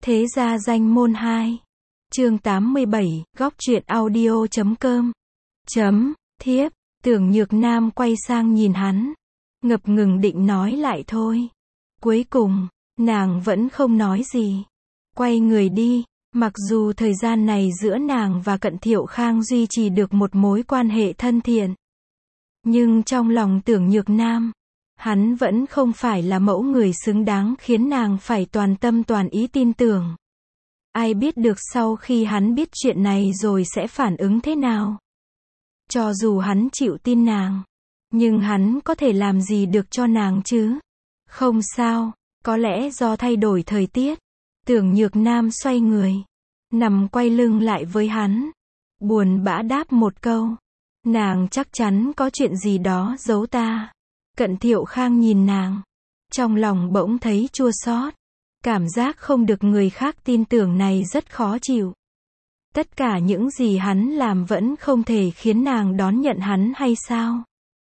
Thế gia danh môn 2. Chương 87, góc truyện audio.com. Thiếp, Tưởng Nhược Nam quay sang nhìn hắn, ngập ngừng định nói lại thôi. Cuối cùng, nàng vẫn không nói gì. Quay người đi, mặc dù thời gian này giữa nàng và Cận Thiệu Khang duy trì được một mối quan hệ thân thiện. Nhưng trong lòng Tưởng Nhược Nam, hắn vẫn không phải là mẫu người xứng đáng khiến nàng phải toàn tâm toàn ý tin tưởng. Ai biết được sau khi hắn biết chuyện này rồi sẽ phản ứng thế nào. Cho dù hắn chịu tin nàng, nhưng hắn có thể làm gì được cho nàng chứ? Không sao, có lẽ do thay đổi thời tiết. Tưởng Nhược Nam xoay người, nằm quay lưng lại với hắn, buồn bã đáp một câu. Nàng chắc chắn có chuyện gì đó giấu ta. Cận Thiệu Khang nhìn nàng, trong lòng bỗng thấy chua xót. Cảm giác không được người khác tin tưởng này rất khó chịu. Tất cả những gì hắn làm vẫn không thể khiến nàng đón nhận hắn hay sao?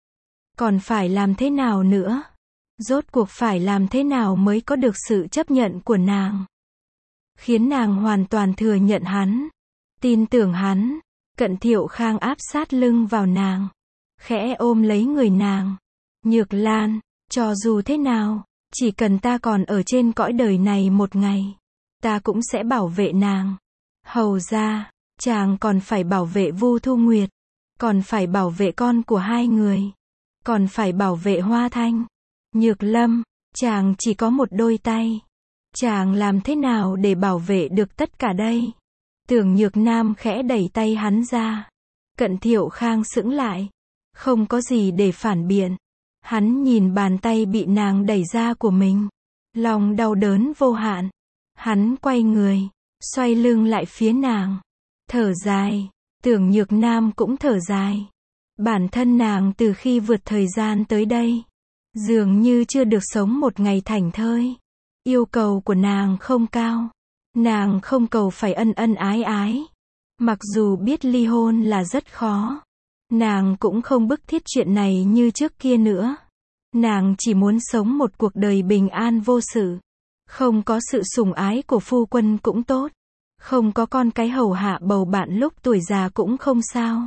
Còn phải làm thế nào nữa? Rốt cuộc phải làm thế nào mới có được sự chấp nhận của nàng? Khiến nàng hoàn toàn thừa nhận hắn, tin tưởng hắn. Cận Thiệu Khang áp sát lưng vào nàng, khẽ ôm lấy người nàng. Nhược Lan, cho dù thế nào, chỉ cần ta còn ở trên cõi đời này một ngày, ta cũng sẽ bảo vệ nàng. Hầu ra, chàng còn phải bảo vệ Vu Thu Nguyệt, còn phải bảo vệ con của hai người, còn phải bảo vệ Hoa Thanh. Nhược Lâm, chàng chỉ có một đôi tay, chàng làm thế nào để bảo vệ được tất cả đây? Tưởng Nhược Nam khẽ đẩy tay hắn ra. Cận Thiệu Khang sững lại, không có gì để phản biện. Hắn nhìn bàn tay bị nàng đẩy ra của mình, lòng đau đớn vô hạn. Hắn quay người, xoay lưng lại phía nàng, thở dài. Tưởng Nhược Nam cũng thở dài. Bản thân nàng từ khi vượt thời gian tới đây, dường như chưa được sống một ngày thảnh thơi. Yêu cầu của nàng không cao. Nàng không cầu phải ân ân ái ái. Mặc dù biết ly hôn là rất khó, nàng cũng không bức thiết chuyện này như trước kia nữa. Nàng chỉ muốn sống một cuộc đời bình an vô sự. Không có sự sủng ái của phu quân cũng tốt. Không có con cái hầu hạ bầu bạn lúc tuổi già cũng không sao.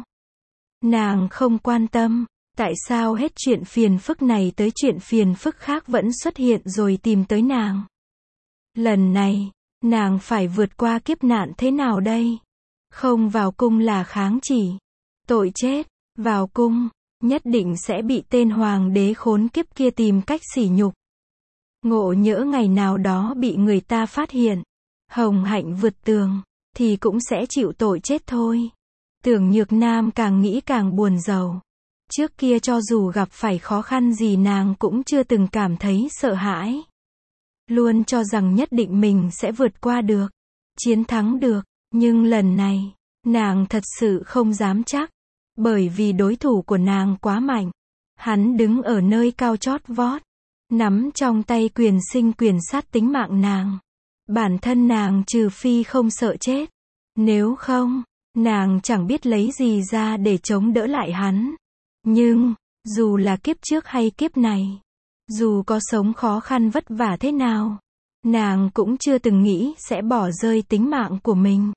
Nàng không quan tâm, tại sao hết chuyện phiền phức này tới chuyện phiền phức khác vẫn xuất hiện rồi tìm tới nàng. Lần này, nàng phải vượt qua kiếp nạn thế nào đây? Không vào cung là kháng chỉ. Tội chết, vào cung, nhất định sẽ bị tên hoàng đế khốn kiếp kia tìm cách sỉ nhục. Ngộ nhỡ ngày nào đó bị người ta phát hiện, hồng hạnh vượt tường, thì cũng sẽ chịu tội chết thôi. Tưởng Nhược Nam càng nghĩ càng buồn rầu. Trước kia cho dù gặp phải khó khăn gì nàng cũng chưa từng cảm thấy sợ hãi. Luôn cho rằng nhất định mình sẽ vượt qua được, chiến thắng được. Nhưng lần này, nàng thật sự không dám chắc. Bởi vì đối thủ của nàng quá mạnh. Hắn đứng ở nơi cao chót vót, nắm trong tay quyền sinh quyền sát tính mạng nàng. Bản thân nàng trừ phi không sợ chết. Nếu không, nàng chẳng biết lấy gì ra để chống đỡ lại hắn. Nhưng, dù là kiếp trước hay kiếp này, dù có sống khó khăn vất vả thế nào, nàng cũng chưa từng nghĩ sẽ bỏ rơi tính mạng của mình.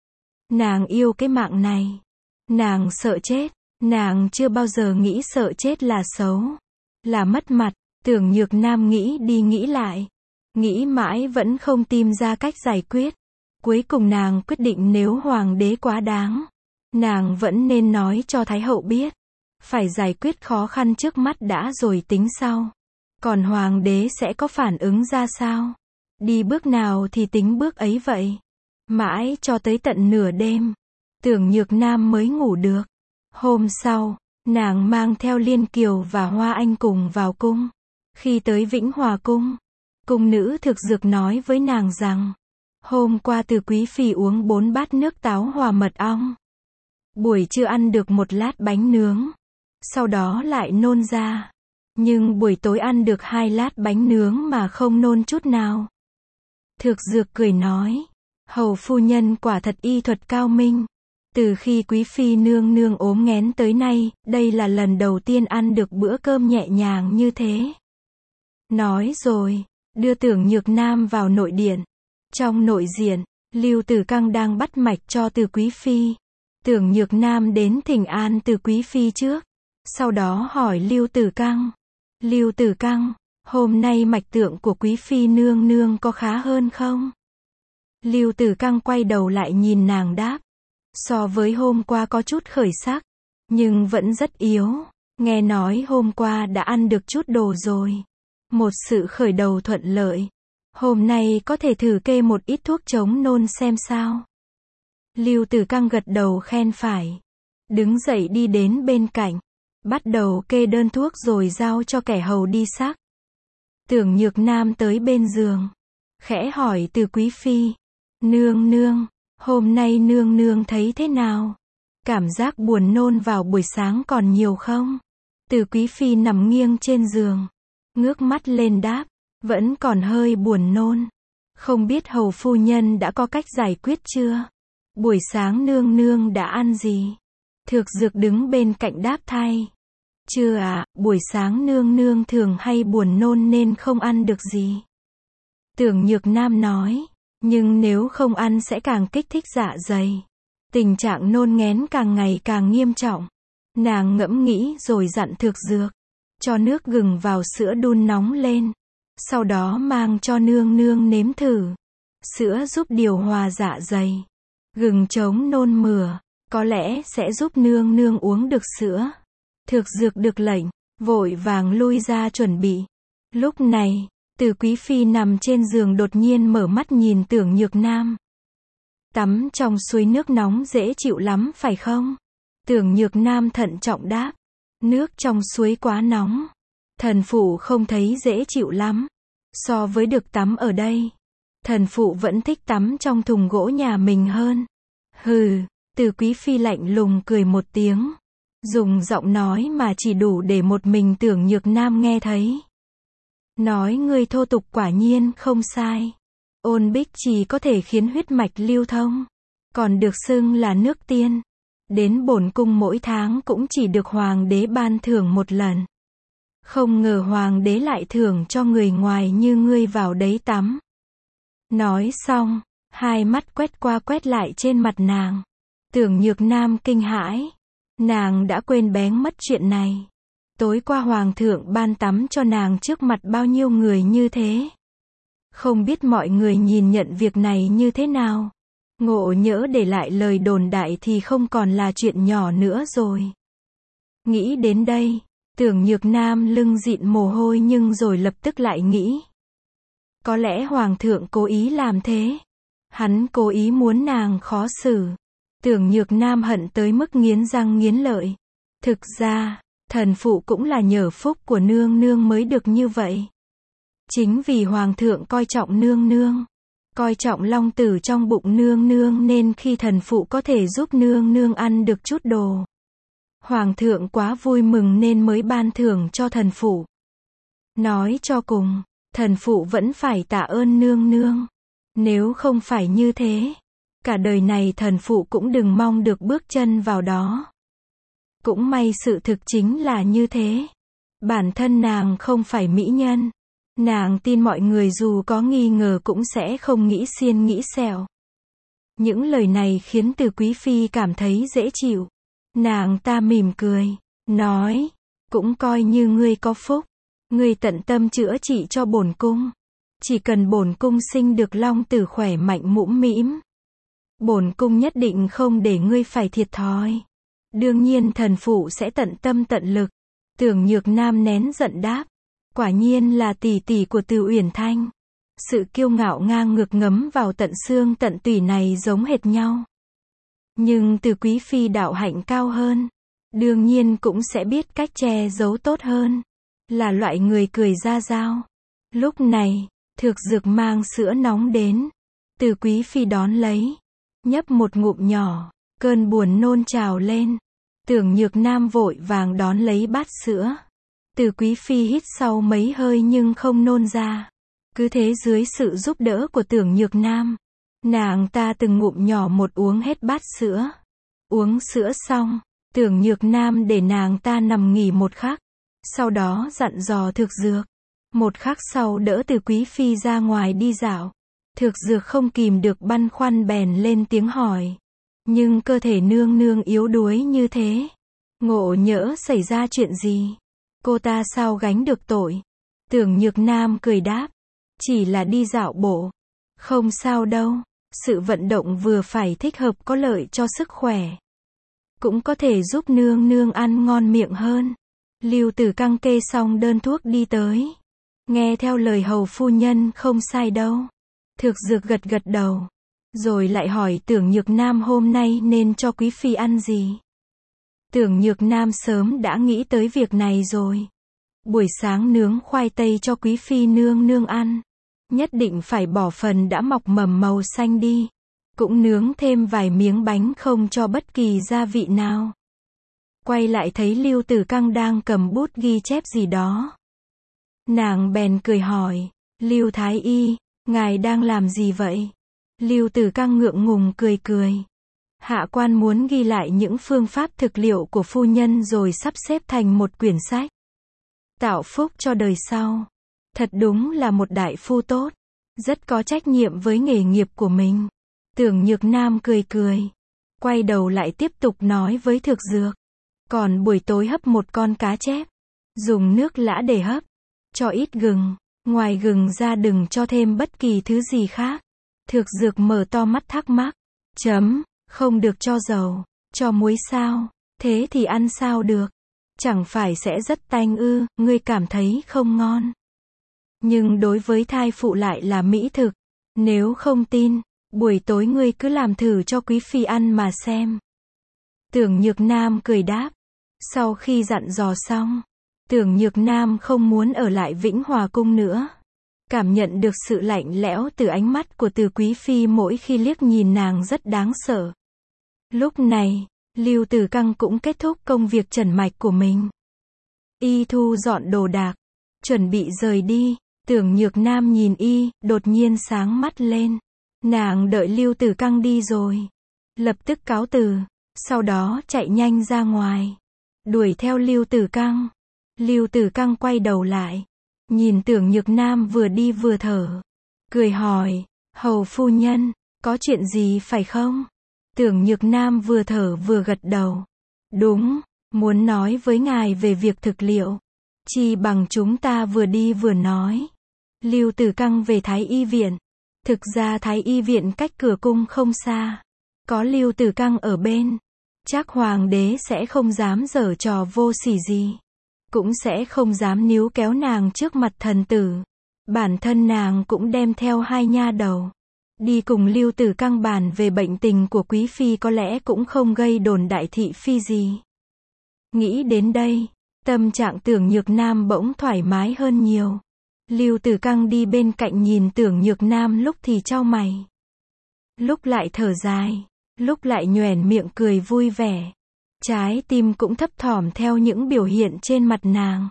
Nàng yêu cái mạng này. Nàng sợ chết. Nàng chưa bao giờ nghĩ sợ chết là xấu, là mất mặt. Tưởng Nhược Nam nghĩ đi nghĩ lại, nghĩ mãi vẫn không tìm ra cách giải quyết. Cuối cùng nàng quyết định nếu hoàng đế quá đáng, nàng vẫn nên nói cho Thái hậu biết. Phải giải quyết khó khăn trước mắt đã rồi tính sau. Còn hoàng đế sẽ có phản ứng ra sao? Đi bước nào thì tính bước ấy vậy. Mãi cho tới tận nửa đêm, Tưởng Nhược Nam mới ngủ được. Hôm sau, nàng mang theo Liên Kiều và Hoa Anh cùng vào cung. Khi tới Vĩnh Hòa cung, cung nữ thực dược nói với nàng rằng, hôm qua Từ quý phi uống 4 bát nước táo hòa mật ong. Buổi trưa ăn được 1 lát bánh nướng, sau đó lại nôn ra. Nhưng buổi tối ăn được 2 lát bánh nướng mà không nôn chút nào. Thực dược cười nói, hầu phu nhân quả thật y thuật cao minh. Từ khi quý phi nương nương ốm nghén tới nay, đây là lần đầu tiên ăn được bữa cơm nhẹ nhàng như thế. Nói rồi, đưa Tưởng Nhược Nam vào nội điện. Trong nội diện, Lưu Tử Căng đang bắt mạch cho Từ Quý Phi. Tưởng Nhược Nam đến thỉnh an Từ Quý Phi trước. Sau đó hỏi Lưu Tử Căng. Lưu Tử Căng, hôm nay mạch tượng của Quý Phi nương nương có khá hơn không? Lưu Tử Căng quay đầu lại nhìn nàng đáp. So với hôm qua có chút khởi sắc, nhưng vẫn rất yếu. Nghe nói hôm qua đã ăn được chút đồ rồi. Một sự khởi đầu thuận lợi. Hôm nay có thể thử kê một ít thuốc chống nôn xem sao. Lưu Tử Căng gật đầu khen phải. Đứng dậy đi đến bên cạnh. Bắt đầu kê đơn thuốc rồi giao cho kẻ hầu đi sắc. Tưởng Nhược Nam tới bên giường. Khẽ hỏi Từ Quý Phi. Nương nương, hôm nay nương nương thấy thế nào? Cảm giác buồn nôn vào buổi sáng còn nhiều không? Từ Quý Phi nằm nghiêng trên giường. Ngước mắt lên đáp. Vẫn còn hơi buồn nôn. Không biết hầu phu nhân đã có cách giải quyết chưa? Buổi sáng nương nương đã ăn gì? Thược Dược đứng bên cạnh đáp thay. Chưa ạ, buổi sáng nương nương thường hay buồn nôn nên không ăn được gì. Tưởng Nhược Nam nói. Nhưng nếu không ăn sẽ càng kích thích dạ dày. Tình trạng nôn nghén càng ngày càng nghiêm trọng. Nàng ngẫm nghĩ rồi dặn Thược Dược. Cho nước gừng vào sữa đun nóng lên. Sau đó mang cho nương nương nếm thử. Sữa giúp điều hòa dạ dày. Gừng chống nôn mửa. Có lẽ sẽ giúp nương nương uống được sữa. Thược Dược được lệnh, vội vàng lui ra chuẩn bị. Lúc này, Từ Quý Phi nằm trên giường đột nhiên mở mắt nhìn Tưởng Nhược Nam. Tắm trong suối nước nóng dễ chịu lắm phải không? Tưởng Nhược Nam thận trọng đáp. Nước trong suối quá nóng. Thần phụ không thấy dễ chịu lắm. So với được tắm ở đây, thần phụ vẫn thích tắm trong thùng gỗ nhà mình hơn. Hừ, Từ Quý Phi lạnh lùng cười một tiếng. Dùng giọng nói mà chỉ đủ để một mình Tưởng Nhược Nam nghe thấy. Nói ngươi thô tục quả nhiên không sai. Ôn Bích Trì có thể khiến huyết mạch lưu thông. Còn được xưng là nước tiên. Đến bổn cung mỗi tháng cũng chỉ được hoàng đế ban thưởng một lần. Không ngờ hoàng đế lại thưởng cho người ngoài như ngươi vào đấy tắm. Nói xong, hai mắt quét qua quét lại trên mặt nàng. Tưởng Nhược Nam kinh hãi. Nàng đã quên bén mất chuyện này. Tối qua hoàng thượng ban tắm cho nàng trước mặt bao nhiêu người như thế. Không biết mọi người nhìn nhận việc này như thế nào. Ngộ nhỡ để lại lời đồn đại thì không còn là chuyện nhỏ nữa rồi. Nghĩ đến đây, Tưởng Nhược Nam lưng dịn mồ hôi nhưng rồi lập tức lại nghĩ. Có lẽ hoàng thượng cố ý làm thế. Hắn cố ý muốn nàng khó xử. Tưởng Nhược Nam hận tới mức nghiến răng nghiến lợi. Thực ra, thần phụ cũng là nhờ phúc của nương nương mới được như vậy. Chính vì hoàng thượng coi trọng nương nương, coi trọng long tử trong bụng nương nương nên khi thần phụ có thể giúp nương nương ăn được chút đồ. Hoàng thượng quá vui mừng nên mới ban thưởng cho thần phụ. Nói cho cùng, thần phụ vẫn phải tạ ơn nương nương. Nếu không phải như thế, cả đời này thần phụ cũng đừng mong được bước chân vào đó. Cũng may sự thực chính là như thế. Bản thân nàng không phải mỹ nhân. Nàng tin mọi người dù có nghi ngờ cũng sẽ không nghĩ xiên nghĩ xẻo. Những lời này khiến Từ Quý Phi cảm thấy dễ chịu. Nàng ta mỉm cười, nói, cũng coi như ngươi có phúc. Ngươi tận tâm chữa trị cho bổn cung. Chỉ cần bổn cung sinh được long tử khỏe mạnh mũm mĩm, bổn cung nhất định không để ngươi phải thiệt thòi. Đương nhiên thần phụ sẽ tận tâm tận lực. Tưởng Nhược Nam nén giận đáp. Quả nhiên là tỷ tỷ của Từ Uyển Thanh. Sự kiêu ngạo ngang ngược ngấm vào tận xương tận tủy này giống hệt nhau. Nhưng Từ Quý Phi đạo hạnh cao hơn. Đương nhiên cũng sẽ biết cách che giấu tốt hơn. Là loại người cười ra dao. Lúc này, Thược Dược mang sữa nóng đến. Từ Quý Phi đón lấy. Nhấp một ngụm nhỏ. Cơn buồn nôn trào lên. Tưởng Nhược Nam vội vàng đón lấy bát sữa. Từ Quý Phi hít sau mấy hơi nhưng không nôn ra. Cứ thế dưới sự giúp đỡ của Tưởng Nhược Nam, nàng ta từng ngụm nhỏ một uống hết bát sữa. Uống sữa xong, Tưởng Nhược Nam để nàng ta nằm nghỉ một khắc. Sau đó dặn dò Thược Dược. Một khắc sau đỡ Từ Quý Phi ra ngoài đi dạo. Thực dược không kìm được băn khoăn bèn lên tiếng hỏi. Nhưng cơ thể nương nương yếu đuối như thế. Ngộ nhỡ xảy ra chuyện gì? Cô ta sao gánh được tội? Tưởng Nhược Nam cười đáp. Chỉ là đi dạo bộ. Không sao đâu. Sự vận động vừa phải thích hợp có lợi cho sức khỏe. Cũng có thể giúp nương nương ăn ngon miệng hơn. Lưu Tử Căng kê xong đơn thuốc đi tới. Nghe theo lời hầu phu nhân không sai đâu. Thực dược gật gật đầu. Rồi lại hỏi Tưởng Nhược Nam hôm nay nên cho quý phi ăn gì. Tưởng Nhược Nam sớm đã nghĩ tới việc này rồi. Buổi sáng nướng khoai tây cho quý phi nương nương ăn. Nhất định phải bỏ phần đã mọc mầm màu xanh đi. Cũng nướng thêm vài miếng bánh không cho bất kỳ gia vị nào. Quay lại thấy Lưu Tử Căng đang cầm bút ghi chép gì đó. Nàng bèn cười hỏi, Lưu Thái Y, ngài đang làm gì vậy? Lưu Tử Căng ngượng ngùng cười cười. Hạ quan muốn ghi lại những phương pháp thực liệu của phu nhân rồi sắp xếp thành một quyển sách. Tạo phúc cho đời sau. Thật đúng là một đại phu tốt. Rất có trách nhiệm với nghề nghiệp của mình. Tưởng Nhược Nam cười cười. Quay đầu lại tiếp tục nói với Thực dược. Còn buổi tối hấp một con cá chép. Dùng nước lã để hấp. Cho ít gừng. Ngoài gừng ra đừng cho thêm bất kỳ thứ gì khác. Thực dược mở to mắt thắc mắc. Không được cho dầu. Cho muối sao? Thế thì ăn sao được? Chẳng phải sẽ rất tanh ư, ngươi cảm thấy không ngon. Nhưng đối với thai phụ lại là mỹ thực. Nếu không tin, buổi tối ngươi cứ làm thử cho quý phi ăn mà xem. Tưởng Nhược Nam cười đáp. Sau khi dặn dò xong, Tưởng Nhược Nam không muốn ở lại Vĩnh Hòa cung nữa. Cảm nhận được sự lạnh lẽo từ ánh mắt của Từ quý phi mỗi khi liếc nhìn nàng rất đáng sợ. Lúc này, Lưu Tử Căng cũng kết thúc công việc trần mạch của mình. Y thu dọn đồ đạc, chuẩn bị rời đi. Tưởng Nhược Nam nhìn y, đột nhiên sáng mắt lên. Nàng đợi Lưu Tử Căng đi rồi. Lập tức cáo từ. Sau đó chạy nhanh ra ngoài. Đuổi theo Lưu Tử Căng. Lưu Tử Căng quay đầu lại. Nhìn Tưởng Nhược Nam vừa đi vừa thở. Cười hỏi, hầu phu nhân, có chuyện gì phải không? Tưởng Nhược Nam vừa thở vừa gật đầu. Đúng, muốn nói với ngài về việc thực liệu. Chi bằng chúng ta vừa đi vừa nói. Lưu Tử Căng về Thái Y viện. Thực ra Thái Y viện cách cửa cung không xa. Có Lưu Tử Căng ở bên. Chắc hoàng đế sẽ không dám giở trò vô sỉ gì. Cũng sẽ không dám níu kéo nàng trước mặt thần tử. Bản thân nàng cũng đem theo hai nha đầu. Đi cùng Lưu Tử Căng bàn về bệnh tình của quý phi có lẽ cũng không gây đồn đại thị phi gì. Nghĩ đến đây, tâm trạng Tưởng Nhược Nam bỗng thoải mái hơn nhiều. Lưu Tử Căng đi bên cạnh nhìn Tưởng Nhược Nam lúc thì chau mày. Lúc lại thở dài, lúc lại nhoẻn miệng cười vui vẻ. Trái tim cũng thấp thỏm theo những biểu hiện trên mặt nàng.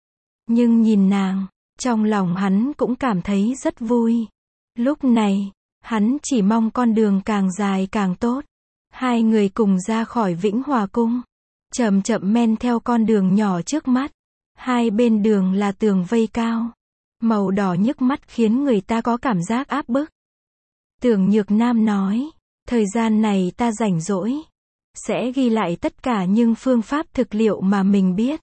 Nhưng nhìn nàng, trong lòng hắn cũng cảm thấy rất vui. Lúc này, hắn chỉ mong con đường càng dài càng tốt. Hai người cùng ra khỏi Vĩnh Hòa cung. Chậm chậm men theo con đường nhỏ trước mắt. Hai bên đường là tường vây cao. Màu đỏ nhức mắt khiến người ta có cảm giác áp bức. Tưởng Nhược Nam nói, thời gian này ta rảnh rỗi. Sẽ ghi lại tất cả những phương pháp thực liệu mà mình biết.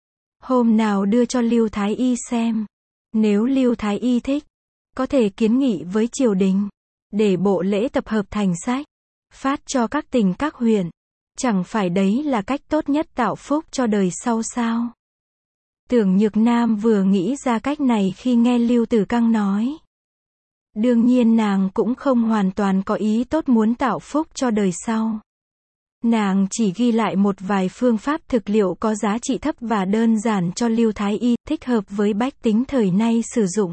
Hôm nào đưa cho Lưu Thái Y xem. Nếu Lưu Thái Y thích, có thể kiến nghị với triều đình. Để bộ lễ tập hợp thành sách. Phát cho các tỉnh các huyện. Chẳng phải đấy là cách tốt nhất tạo phúc cho đời sau sao? Tưởng Nhược Nam vừa nghĩ ra cách này khi nghe Lưu Tử Căng nói. Đương nhiên nàng cũng không hoàn toàn có ý tốt muốn tạo phúc cho đời sau. Nàng chỉ ghi lại một vài phương pháp thực liệu có giá trị thấp và đơn giản cho Lưu Thái Y, thích hợp với bách tính thời nay sử dụng.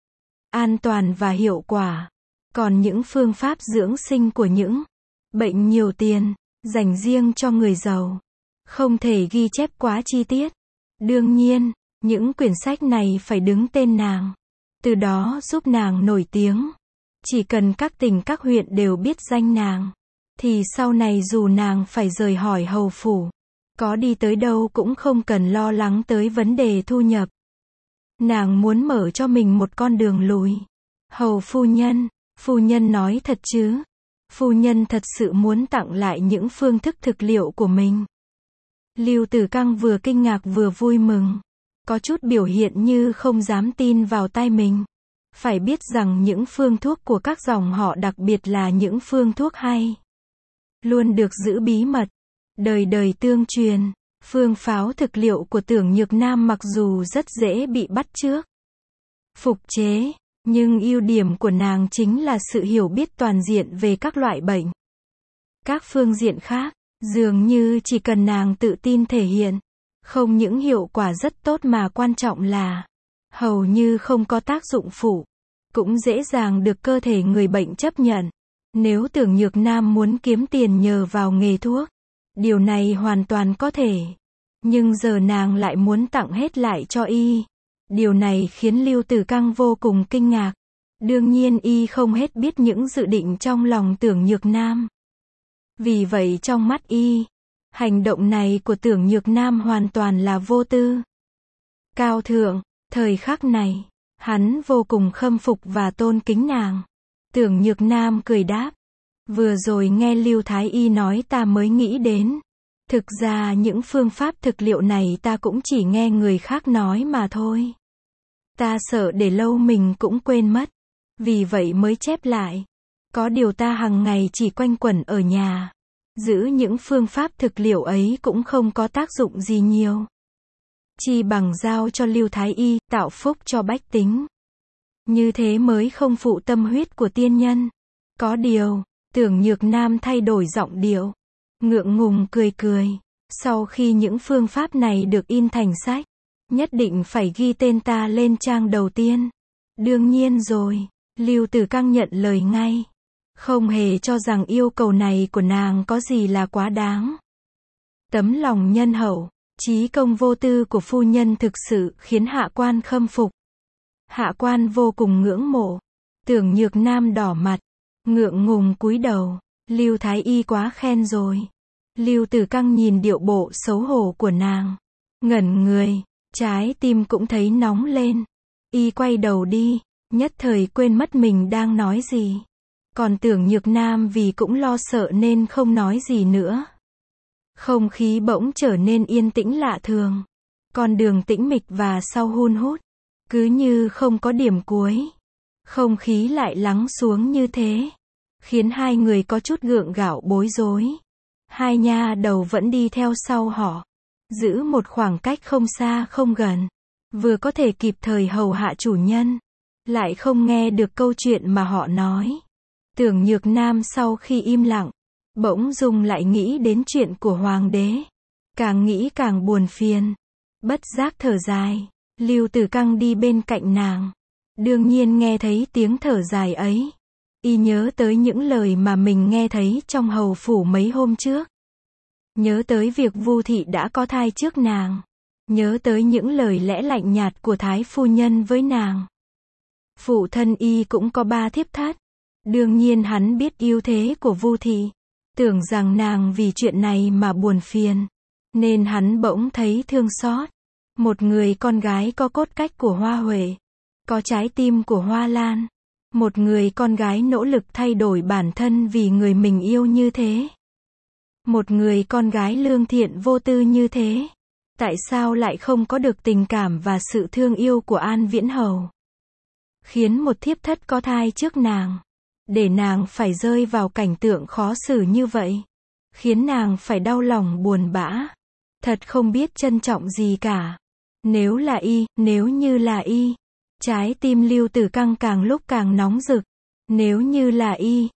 An toàn và hiệu quả. Còn những phương pháp dưỡng sinh của những bệnh nhiều tiền, dành riêng cho người giàu, không thể ghi chép quá chi tiết. Đương nhiên, những quyển sách này phải đứng tên nàng. Từ đó giúp nàng nổi tiếng. Chỉ cần các tỉnh các huyện đều biết danh nàng. Thì sau này dù nàng phải rời khỏi hầu phủ. Có đi tới đâu cũng không cần lo lắng tới vấn đề thu nhập. Nàng muốn mở cho mình một con đường lùi. Hầu phu nhân, Phu nhân nói thật chứ? Phu nhân thật sự muốn tặng lại những phương thức thực liệu của mình. Lưu Tử Căng vừa kinh ngạc vừa vui mừng. Có chút biểu hiện như không dám tin vào tai mình. Phải biết rằng những phương thuốc của các dòng họ đặc biệt là những phương thuốc hay. Luôn được giữ bí mật. Đời đời tương truyền. Phương pháo thực liệu của Tưởng Nhược Nam mặc dù rất dễ bị bắt chước, phục chế, nhưng ưu điểm của nàng chính là sự hiểu biết toàn diện về các loại bệnh. Các phương diện khác, dường như chỉ cần nàng tự tin thể hiện, không những hiệu quả rất tốt mà quan trọng là hầu như không có tác dụng phụ, cũng dễ dàng được cơ thể người bệnh chấp nhận. Nếu Tưởng Nhược Nam muốn kiếm tiền nhờ vào nghề thuốc, điều này hoàn toàn có thể. Nhưng giờ nàng lại muốn tặng hết lại cho y. Điều này khiến Lưu Tử Căng vô cùng kinh ngạc. Đương nhiên y không hết biết những dự định trong lòng Tưởng Nhược Nam. Vì vậy trong mắt y, hành động này của Tưởng Nhược Nam hoàn toàn là vô tư, cao thượng. Thời khắc này, hắn vô cùng khâm phục và tôn kính nàng. Tưởng Nhược Nam cười đáp. Vừa rồi nghe Lưu Thái Y nói ta mới nghĩ đến. Thực ra những phương pháp thực liệu này ta cũng chỉ nghe người khác nói mà thôi. Ta sợ để lâu mình cũng quên mất. Vì vậy mới chép lại. Có điều ta hàng ngày chỉ quanh quẩn ở nhà. Giữ những phương pháp thực liệu ấy cũng không có tác dụng gì nhiều. Chi bằng giao cho Lưu Thái Y, tạo phúc cho bách tính. Như thế mới không phụ tâm huyết của tiên nhân. Có điều, Tưởng Nhược Nam thay đổi giọng điệu. Ngượng ngùng cười cười. Sau khi những phương pháp này được in thành sách, nhất định phải ghi tên ta lên trang đầu tiên. Đương nhiên rồi. Lưu Tử Căng nhận lời ngay. Không hề cho rằng yêu cầu này của nàng có gì là quá đáng. Tấm lòng nhân hậu, trí công vô tư của phu nhân thực sự khiến hạ quan khâm phục. Hạ quan vô cùng ngưỡng mộ. Tưởng Nhược Nam đỏ mặt, ngượng ngùng cúi đầu. Lưu Thái Y quá khen rồi. Lưu Tử Căng nhìn điệu bộ xấu hổ của nàng, ngẩn người, trái tim cũng thấy nóng lên. Y quay đầu đi, nhất thời quên mất mình đang nói gì. Còn Tưởng Nhược Nam vì cũng lo sợ nên không nói gì nữa. Không khí bỗng trở nên yên tĩnh lạ thường. Con đường tĩnh mịch và sau hun hút, cứ như không có điểm cuối. Không khí lại lắng xuống như thế, khiến hai người có chút gượng gạo bối rối. Hai nha đầu vẫn đi theo sau họ, giữ một khoảng cách không xa không gần, vừa có thể kịp thời hầu hạ chủ nhân, lại không nghe được câu chuyện mà họ nói. Tưởng Nhược Nam sau khi im lặng, bỗng dưng lại nghĩ đến chuyện của hoàng đế. Càng nghĩ càng buồn phiền, bất giác thở dài. Lưu Tử Căng đi bên cạnh nàng, đương nhiên nghe thấy tiếng thở dài ấy. Y nhớ tới những lời mà mình nghe thấy trong hầu phủ mấy hôm trước. Nhớ tới việc Vu thị đã có thai trước nàng. Nhớ tới những lời lẽ lạnh nhạt của Thái phu nhân với nàng. Phụ thân y cũng có 3 thiếp thất. Đương nhiên hắn biết ưu thế của Vu thị. Tưởng rằng nàng vì chuyện này mà buồn phiền. Nên hắn bỗng thấy thương xót. Một người con gái có cốt cách của Hoa Huệ, có trái tim của Hoa Lan. Một người con gái nỗ lực thay đổi bản thân vì người mình yêu như thế. Một người con gái lương thiện vô tư như thế. Tại sao lại không có được tình cảm và sự thương yêu của An Viễn Hầu? Khiến một thiếp thất có thai trước nàng, để nàng phải rơi vào cảnh tượng khó xử như vậy. Khiến nàng phải đau lòng buồn bã. Thật không biết trân trọng gì cả. Nếu là y, nếu như là y. Trái tim Lưu Tử Căng càng lúc càng nóng rực. Nếu như là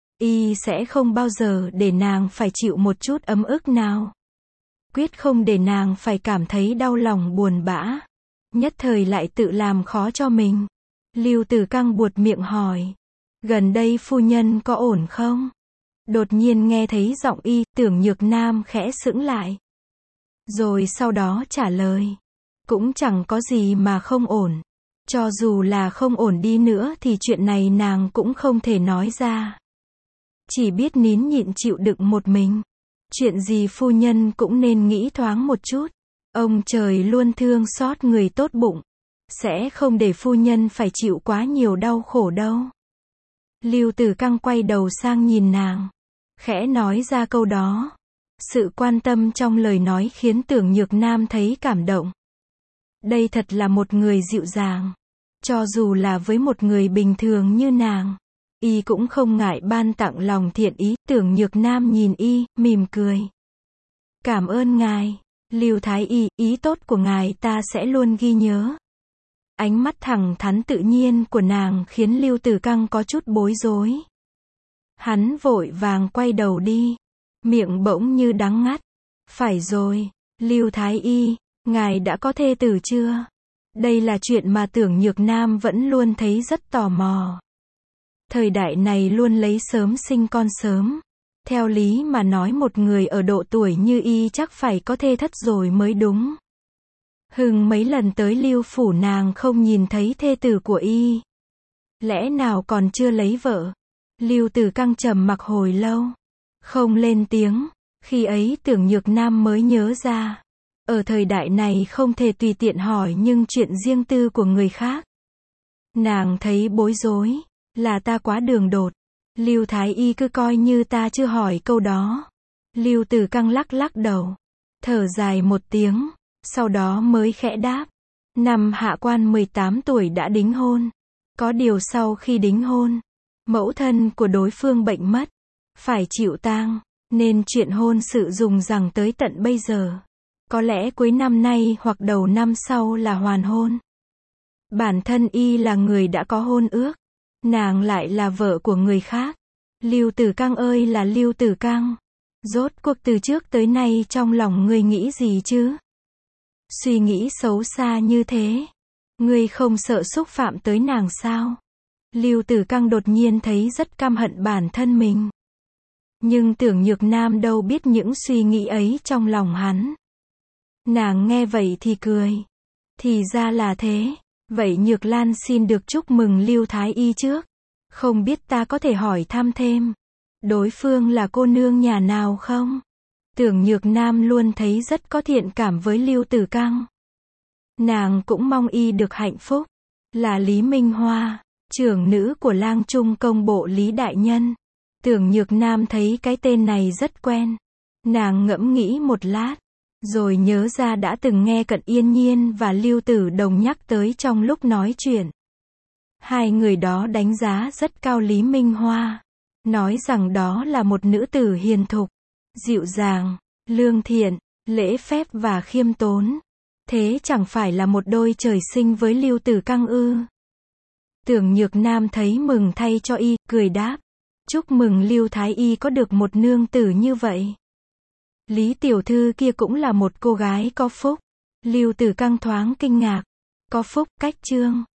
y sẽ không bao giờ để nàng phải chịu một chút ấm ức nào. Quyết không để nàng phải cảm thấy đau lòng buồn bã. Nhất thời lại tự làm khó cho mình. Lưu Tử Căng buột miệng hỏi. Gần đây phu nhân có ổn không? Đột nhiên nghe thấy giọng y, Tưởng Nhược Nam khẽ sững lại. Rồi sau đó trả lời. Cũng chẳng có gì mà không ổn. Cho dù là không ổn đi nữa thì chuyện này nàng cũng không thể nói ra. Chỉ biết nín nhịn chịu đựng một mình. Chuyện gì phu nhân cũng nên nghĩ thoáng một chút. Ông trời luôn thương xót người tốt bụng. Sẽ không để phu nhân phải chịu quá nhiều đau khổ đâu. Lưu Tử Căng quay đầu sang nhìn nàng, khẽ nói ra câu đó. Sự quan tâm trong lời nói khiến Tưởng Nhược Nam thấy cảm động. Đây thật là một người dịu dàng. Cho dù là với một người bình thường như nàng, y cũng không ngại ban tặng lòng thiện ý. Tưởng Nhược Nam nhìn y, mỉm cười. Cảm ơn ngài, Lưu Thái Y, ý tốt của ngài ta sẽ luôn ghi nhớ. Ánh mắt thẳng thắn tự nhiên của nàng khiến Lưu Tử Căng có chút bối rối. Hắn vội vàng quay đầu đi, miệng bỗng như đắng ngắt. Phải rồi, Lưu Thái Y, ngài đã có thê tử chưa? Đây là chuyện mà Tưởng Nhược Nam vẫn luôn thấy rất tò mò. Thời đại này luôn lấy sớm sinh con sớm. Theo lý mà nói một người ở độ tuổi như y chắc phải có thê thất rồi mới đúng. Mấy lần tới Lưu phủ nàng không nhìn thấy thê tử của y. Lẽ nào còn chưa lấy vợ? Lưu Tử Căng trầm mặc hồi lâu, không lên tiếng. Khi ấy Tưởng Nhược Nam mới nhớ ra, ở thời đại này không thể tùy tiện hỏi nhưng chuyện riêng tư của người khác. Nàng thấy bối rối, là ta quá đường đột. Lưu Thái Y cứ coi như ta chưa hỏi câu đó. Lưu Tử Căng lắc lắc đầu, thở dài một tiếng, sau đó mới khẽ đáp. Năm hạ quan 18 tuổi đã đính hôn. Có điều sau khi đính hôn, mẫu thân của đối phương bệnh mất, phải chịu tang, nên chuyện hôn sự dùng rằng tới tận bây giờ. Có lẽ cuối năm nay hoặc đầu năm sau là hoàn hôn. Bản thân y là người đã có hôn ước, nàng lại là vợ của người khác. Lưu Tử Căng ơi là Lưu Tử Căng, rốt cuộc từ trước tới nay trong lòng ngươi nghĩ gì chứ? Suy nghĩ xấu xa như thế, ngươi không sợ xúc phạm tới nàng sao? Lưu Tử Căng đột nhiên thấy rất căm hận bản thân mình. Nhưng Tưởng Nhược Nam đâu biết những suy nghĩ ấy trong lòng hắn. Nàng nghe vậy thì cười. Thì ra là thế. Vậy Nhược Lan xin được chúc mừng Lưu Thái Y trước. Không biết ta có thể hỏi thăm thêm, đối phương là cô nương nhà nào không? Tưởng Nhược Nam luôn thấy rất có thiện cảm với Lưu Tử Căng. Nàng cũng mong y được hạnh phúc. Là Lý Minh Hoa, trưởng nữ của Lang Trung công bộ Lý đại nhân. Tưởng Nhược Nam thấy cái tên này rất quen. Nàng ngẫm nghĩ một lát, rồi nhớ ra đã từng nghe Cận Yên Nhiên và Lưu Tử Đồng nhắc tới trong lúc nói chuyện. Hai người đó đánh giá rất cao Lý Minh Hoa, nói rằng đó là một nữ tử hiền thục, dịu dàng, lương thiện, lễ phép và khiêm tốn. Thế chẳng phải là một đôi trời sinh với Lưu Tử Căng ư? Tưởng Nhược Nam thấy mừng thay cho y, cười đáp. Chúc mừng Lưu Thái Y có được một nương tử như vậy. Lý tiểu thư kia cũng là một cô gái có phúc. Lưu Tử Căng thoáng kinh ngạc. Có phúc, cách chương.